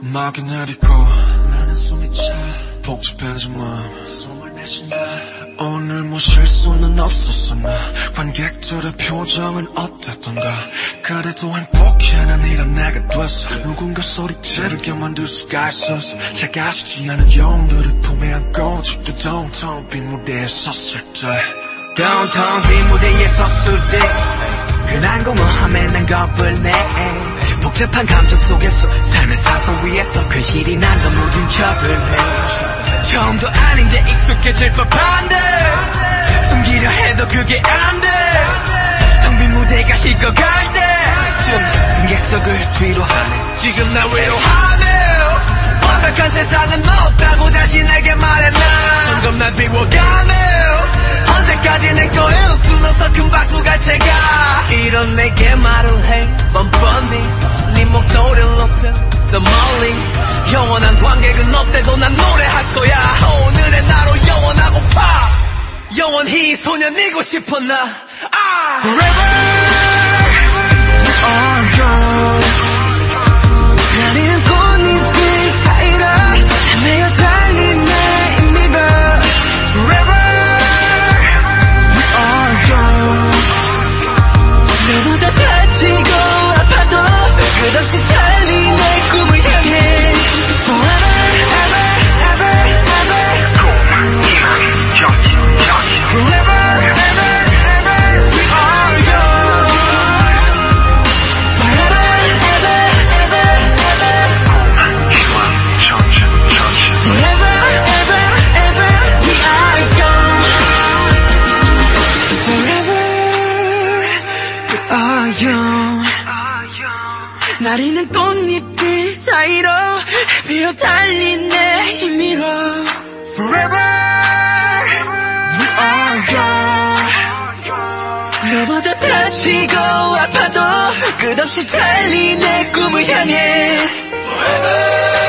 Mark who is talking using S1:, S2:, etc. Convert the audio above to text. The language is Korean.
S1: 음악이 내리고 나는 숨이 차 복잡해진 마음 숨을 내쉬나 오늘 뭐 실수는 없었어 나 관객들의 표정은 어땠던가 그래도 행복해 난 이런 내가 됐어 누군가 소리지르게 만들 수가 있었어 작아지지 않은 영웅들을 품에 안고 좁고 downtown 빈 무대에 섰을 때
S2: downtown 빈 무대에 섰을 때 흔한 공허함에 난 겁을 내 복잡한 감정 속에서 삶의 사선 위에서 근실이 난 더 묻은 척을 해 처음도 아닌데 익숙해질 법한데 숨기려 해도 그게 안돼 텅 빈 무대가 식어갈 때쯤 등객석을 뒤로 하네 지금 날 외로워하네 완벽한 세상은 없다고 자신에게 말해 난 점점 날 비워가네 언제까지 내 거일 순 없어 큰 박수 갈채가 이런 내게 말을 해 뻔뻔히 네 목소리를 높여 더 멀리 영원한 관객은 없대도 난 노래할 거야 오늘의 나로 영원하고파 영원히 소년이고 싶어 나 Forever we are young 나는 꽃잎이 사이로 헤매어 달린 내 임미로 Forever we are young 내보다 다치고 아파도 끝없이 달린 내 꿈을 향해 Forever ever ever ever Forever ever ever we are young Forever ever ever ever Forever ever ever we are young Forever we are young 나리는 꽃잎들 사이로 헤매어 달린 내 힘으로 Forever we are young 넘어져 다치고 아파도 끝없이 달린 내 꿈을 향해 Forever